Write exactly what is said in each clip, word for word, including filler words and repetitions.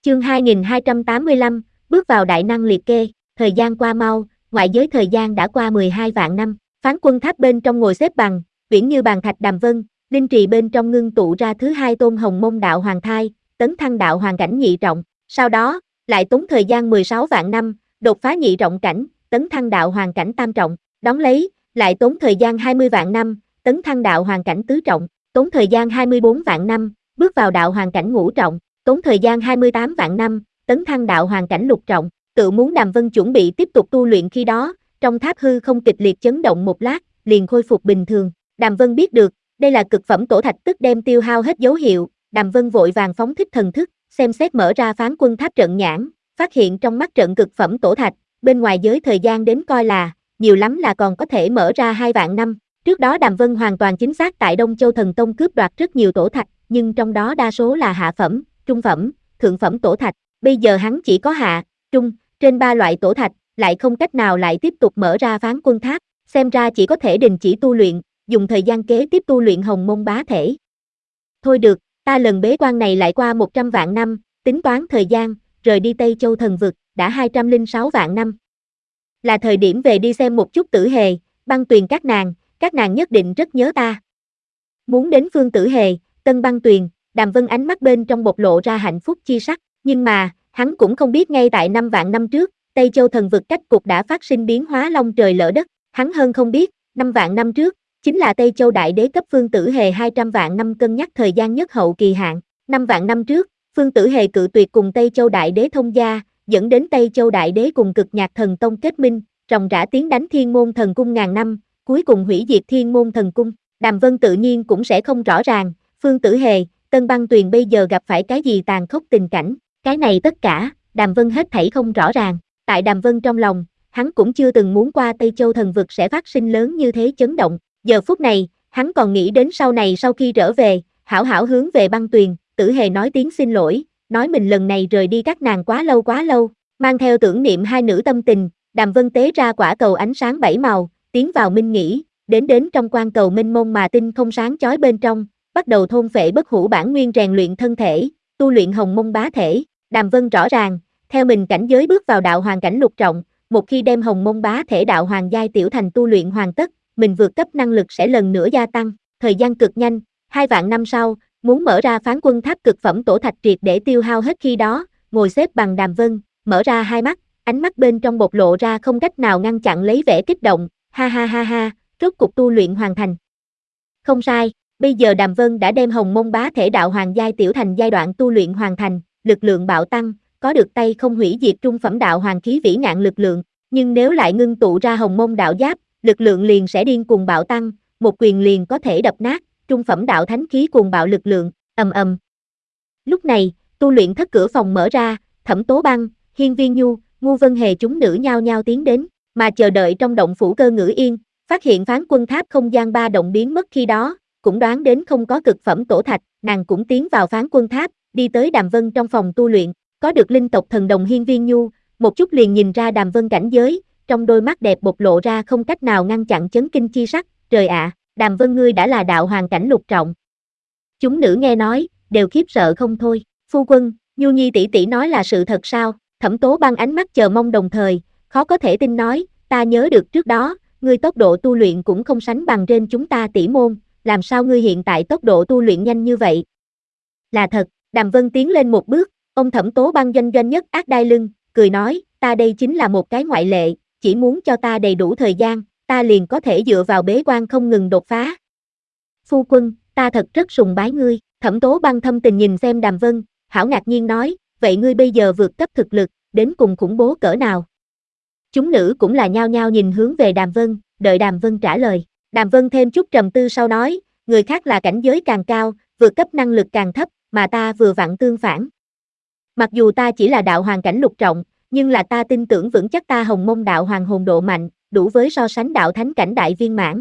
Chương hai nghìn hai trăm tám mươi lăm, bước vào đại năng liệt kê, thời gian qua mau, ngoại giới thời gian đã qua mười hai vạn năm, Phán Quân Tháp bên trong ngồi xếp bằng, uyển như bàn thạch Đàm Vân, linh trì bên trong ngưng tụ ra thứ hai tôn Hồng Mông đạo hoàng thai, tấn thăng đạo hoàng cảnh nhị trọng, sau đó, lại tốn thời gian mười sáu vạn năm, đột phá nhị trọng cảnh, tấn thăng đạo hoàng cảnh tam trọng, đón lấy, lại tốn thời gian hai mươi vạn năm, tấn thăng đạo hoàng cảnh tứ trọng, tốn thời gian hai mươi bốn vạn năm, bước vào đạo hoàng cảnh ngũ trọng, tốn thời gian hai mươi tám vạn năm, tấn thăng đạo hoàng cảnh lục trọng, tự muốn Đàm Vân chuẩn bị tiếp tục tu luyện khi đó, trong tháp hư không kịch liệt chấn động một lát, liền khôi phục bình thường. Đàm Vân biết được, đây là cực phẩm tổ thạch tức đem tiêu hao hết dấu hiệu, Đàm Vân vội vàng phóng thích thần thức, xem xét mở ra Phán Quân Tháp trận nhãn, phát hiện trong mắt trận cực phẩm tổ thạch, bên ngoài giới thời gian đến coi là, nhiều lắm là còn có thể mở ra hai vạn năm. Trước đó Đàm Vân hoàn toàn chính xác tại Đông Châu Thần Tông cướp đoạt rất nhiều tổ thạch, nhưng trong đó đa số là hạ phẩm, trung phẩm, thượng phẩm tổ thạch, bây giờ hắn chỉ có hạ, trung, trên ba loại tổ thạch, lại không cách nào lại tiếp tục mở ra Phán Quân Tháp, xem ra chỉ có thể đình chỉ tu luyện, dùng thời gian kế tiếp tu luyện Hồng Mông bá thể. Thôi được, ta lần bế quan này lại qua một trăm vạn năm, tính toán thời gian, rời đi Tây Châu Thần Vực, đã hai trăm lẻ sáu vạn năm. Là thời điểm về đi xem một chút Tử Hề, Băng Tuyền các nàng, các nàng nhất định rất nhớ ta. Muốn đến Phương Tử Hề, Tân Băng Tuyền, Đàm Vân ánh mắt bên trong bộc lộ ra hạnh phúc chi sắc, nhưng mà, hắn cũng không biết ngay tại năm vạn năm trước, Tây Châu Thần Vực cách cục đã phát sinh biến hóa long trời lỡ đất, hắn hơn không biết, năm vạn năm trước, chính là Tây Châu Đại Đế cấp Phương Tử Hề hai trăm vạn năm cân nhắc thời gian nhất hậu kỳ hạn, năm vạn năm trước, Phương Tử Hề cự tuyệt cùng Tây Châu Đại Đế thông gia, dẫn đến Tây Châu Đại Đế cùng Cực Nhạc Thần Tông kết minh, ròng rã tiến đánh Thiên Môn Thần Cung ngàn năm, cuối cùng hủy diệt Thiên Môn Thần Cung. Đàm Vân tự nhiên cũng sẽ không rõ ràng, Phương Tử Hề, Tân Băng Tuyền bây giờ gặp phải cái gì tàn khốc tình cảnh, cái này tất cả, Đàm Vân hết thảy không rõ ràng, tại Đàm Vân trong lòng, hắn cũng chưa từng muốn qua Tây Châu Thần Vực sẽ phát sinh lớn như thế chấn động, giờ phút này, hắn còn nghĩ đến sau này sau khi trở về, hảo hảo hướng về Băng Tuyền, Tử Hề nói tiếng xin lỗi, nói mình lần này rời đi các nàng quá lâu quá lâu, mang theo tưởng niệm hai nữ tâm tình, Đàm Vân tế ra quả cầu ánh sáng bảy màu, tiến vào minh nghĩ, đến đến trong quan cầu minh mông mà tinh không sáng chói bên trong, bắt đầu thôn phệ bất hủ bản nguyên rèn luyện thân thể, tu luyện Hồng Mông bá thể. Đàm Vân rõ ràng, theo mình cảnh giới bước vào đạo hoàng cảnh lục trọng, một khi đem Hồng Mông bá thể đạo hoàng giai tiểu thành tu luyện hoàn tất, mình vượt cấp năng lực sẽ lần nữa gia tăng, thời gian cực nhanh, hai vạn năm sau, muốn mở ra Phán Quân Tháp cực phẩm tổ thạch triệt để tiêu hao hết khi đó, ngồi xếp bằng Đàm Vân, mở ra hai mắt, ánh mắt bên trong bộc lộ ra không cách nào ngăn chặn lấy vẻ kích động, ha ha ha ha, rốt cục tu luyện hoàn thành. Không sai, bây giờ Đàm Vân đã đem Hồng Mông bá thể đạo hoàng giai tiểu thành giai đoạn tu luyện hoàn thành, lực lượng bạo tăng, có được tay không hủy diệt trung phẩm đạo hoàng khí vĩ ngạn lực lượng, nhưng nếu lại ngưng tụ ra Hồng Mông đạo giáp, lực lượng liền sẽ điên cuồng bạo tăng, một quyền liền có thể đập nát trung phẩm đạo thánh khí cuồng bạo lực lượng, ầm ầm. Lúc này, tu luyện thất cửa phòng mở ra, Thẩm Tố Băng, Hiên Viên Nhu, Ngu Vân Hề chúng nữ nhao nhao tiến đến, mà chờ đợi trong động phủ Cơ Ngữ Yên, phát hiện Phán Quân Tháp không gian ba động biến mất khi đó, cũng đoán đến không có cực phẩm tổ thạch, nàng cũng tiến vào Phán Quân Tháp, đi tới Đàm Vân trong phòng tu luyện, có được linh tộc thần đồng Hiên Viên Nhu, một chút liền nhìn ra Đàm Vân cảnh giới, trong đôi mắt đẹp bộc lộ ra không cách nào ngăn chặn chấn kinh chi sắc, trời ạ, Đàm Vân ngươi đã là đạo hoàng cảnh lục trọng. Chúng nữ nghe nói, đều khiếp sợ không thôi, phu quân, Nhu Nhi tỷ tỷ nói là sự thật sao? Thẩm Tố Băng ánh mắt chờ mong đồng thời, khó có thể tin nói, ta nhớ được trước đó, ngươi tốc độ tu luyện cũng không sánh bằng trên chúng ta tỷ môn, làm sao ngươi hiện tại tốc độ tu luyện nhanh như vậy? Là thật, Đàm Vân tiến lên một bước, ông Thẩm Tố Băng doanh doanh nhất ác đai lưng, cười nói, ta đây chính là một cái ngoại lệ, chỉ muốn cho ta đầy đủ thời gian, ta liền có thể dựa vào bế quan không ngừng đột phá. Phu quân, ta thật rất sùng bái ngươi, Thẩm Tố Băng thâm tình nhìn xem Đàm Vân, hảo ngạc nhiên nói, vậy ngươi bây giờ vượt cấp thực lực, đến cùng khủng bố cỡ nào? Chúng nữ cũng là nhao nhao nhìn hướng về Đàm Vân, đợi Đàm Vân trả lời. Đàm Vân thêm chút trầm tư sau nói, người khác là cảnh giới càng cao, vượt cấp năng lực càng thấp, mà ta vừa vặn tương phản. Mặc dù ta chỉ là đạo hoàng cảnh lục trọng, nhưng là ta tin tưởng vững chắc ta Hồng Mông đạo hoàng hồn độ mạnh, đủ với so sánh đạo thánh cảnh đại viên mãn.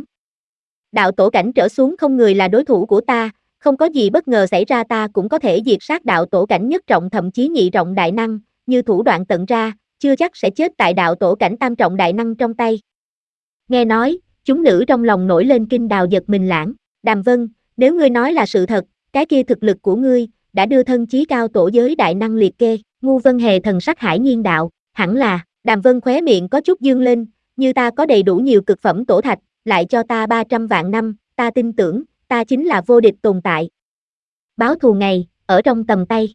Đạo tổ cảnh trở xuống không người là đối thủ của ta, không có gì bất ngờ xảy ra ta cũng có thể diệt sát đạo tổ cảnh nhất trọng thậm chí nhị trọng đại năng, như thủ đoạn tận ra, chưa chắc sẽ chết tại đạo tổ cảnh tam trọng đại năng trong tay. Nghe nói, chúng nữ trong lòng nổi lên kinh đào giật mình lãng, Đàm Vân, nếu ngươi nói là sự thật, cái kia thực lực của ngươi, đã đưa thân chí cao tổ giới đại năng liệt kê, Ngu Vân Hề thần sắc hải nhiên đạo, hẳn là, Đàm Vân khóe miệng có chút dương lên, như ta có đầy đủ nhiều cực phẩm tổ thạch, lại cho ta ba trăm vạn năm, ta tin tưởng, ta chính là vô địch tồn tại. Báo thù ngày, ở trong tầm tay.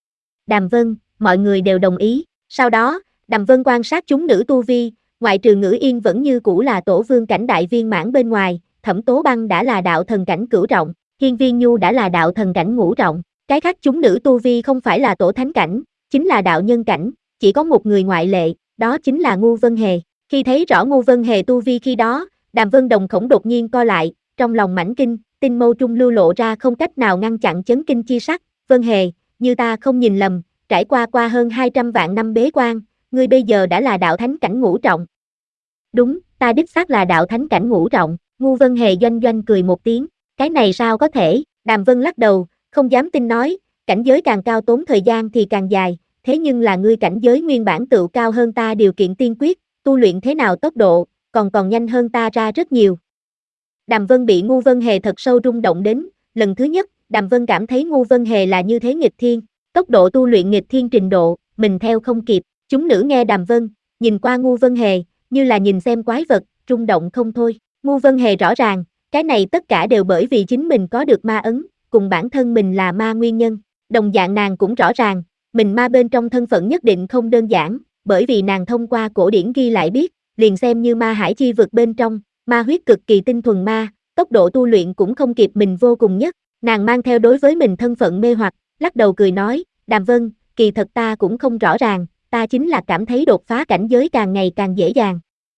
Đàm Vân, mọi người đều đồng ý, sau đó, Đàm Vân quan sát chúng nữ tu vi, ngoại trừ Ngữ Yên vẫn như cũ là tổ vương cảnh đại viên mãn bên ngoài, Thẩm Tố Băng đã là đạo thần cảnh cửu trọng, Hiên Viên Nhu đã là đạo thần cảnh ngũ trọng, cái khác chúng nữ tu vi không phải là tổ thánh cảnh, chính là đạo nhân cảnh, chỉ có một người ngoại lệ, đó chính là Ngu Vân Hề. Khi thấy rõ Ngu Vân Hề tu vi khi đó, Đàm Vân đồng khổng đột nhiên co lại, trong lòng mãnh kinh, tinh mâu trung lưu lộ ra không cách nào ngăn chặn chấn kinh chi sắc, Vân Hề, như ta không nhìn lầm, trải qua qua hơn hai trăm vạn năm bế quan, ngươi bây giờ đã là đạo thánh cảnh ngũ trọng. Đúng, ta đích xác là đạo thánh cảnh ngũ trọng, Ngu Vân Hề doanh doanh cười một tiếng, cái này sao có thể, Đàm Vân lắc đầu, không dám tin nói, cảnh giới càng cao tốn thời gian thì càng dài, thế nhưng là ngươi cảnh giới nguyên bản tựu cao hơn ta điều kiện tiên quyết, tu luyện thế nào tốc độ, còn còn nhanh hơn ta ra rất nhiều. Đàm Vân bị Ngu Vân Hề thật sâu rung động đến, lần thứ nhất, Đàm Vân cảm thấy Ngu Vân Hề là như thế nghịch thiên, tốc độ tu luyện nghịch thiên trình độ, mình theo không kịp, chúng nữ nghe Đàm Vân, nhìn qua Ngu Vân Hề, như là nhìn xem quái vật, rung động không thôi, Ngu Vân Hề rõ ràng, cái này tất cả đều bởi vì chính mình có được ma ấn, cùng bản thân mình là ma nguyên nhân, đồng dạng nàng cũng rõ ràng, mình ma bên trong thân phận nhất định không đơn giản, bởi vì nàng thông qua cổ điển ghi lại biết, liền xem như ma hải chi vực bên trong, ma huyết cực kỳ tinh thuần ma, tốc độ tu luyện cũng không kịp mình vô cùng nhất, nàng mang theo đối với mình thân phận mê hoặc, lắc đầu cười nói, Đàm Vân, kỳ thật ta cũng không rõ ràng, ta chính là cảm thấy đột phá cảnh giới càng ngày càng dễ dàng.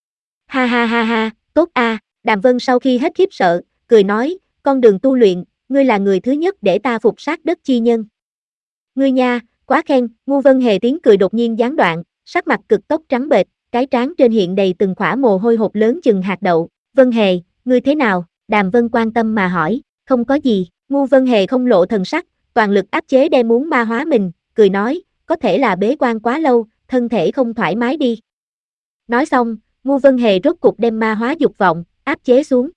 Ha ha ha ha, tốt a, Đàm Vân sau khi hết khiếp sợ, cười nói, con đường tu luyện, ngươi là người thứ nhất để ta phục sát đất chi nhân. Ngươi nha, quá khen, Ngu Vân Hề tiếng cười đột nhiên gián đoạn, sắc mặt cực tốc trắng bệch, cái trán trên hiện đầy từng khỏa mồ hôi hột lớn chừng hạt đậu, Vân Hề, ngươi thế nào, Đàm Vân quan tâm mà hỏi, không có gì, Ngu Vân Hề không lộ thần sắc, toàn lực áp chế đem muốn ma hóa mình, cười nói, có thể là bế quan quá lâu, thân thể không thoải mái đi. Nói xong, Ngu Vân Hề rốt cục đem ma hóa dục vọng, áp chế xuống,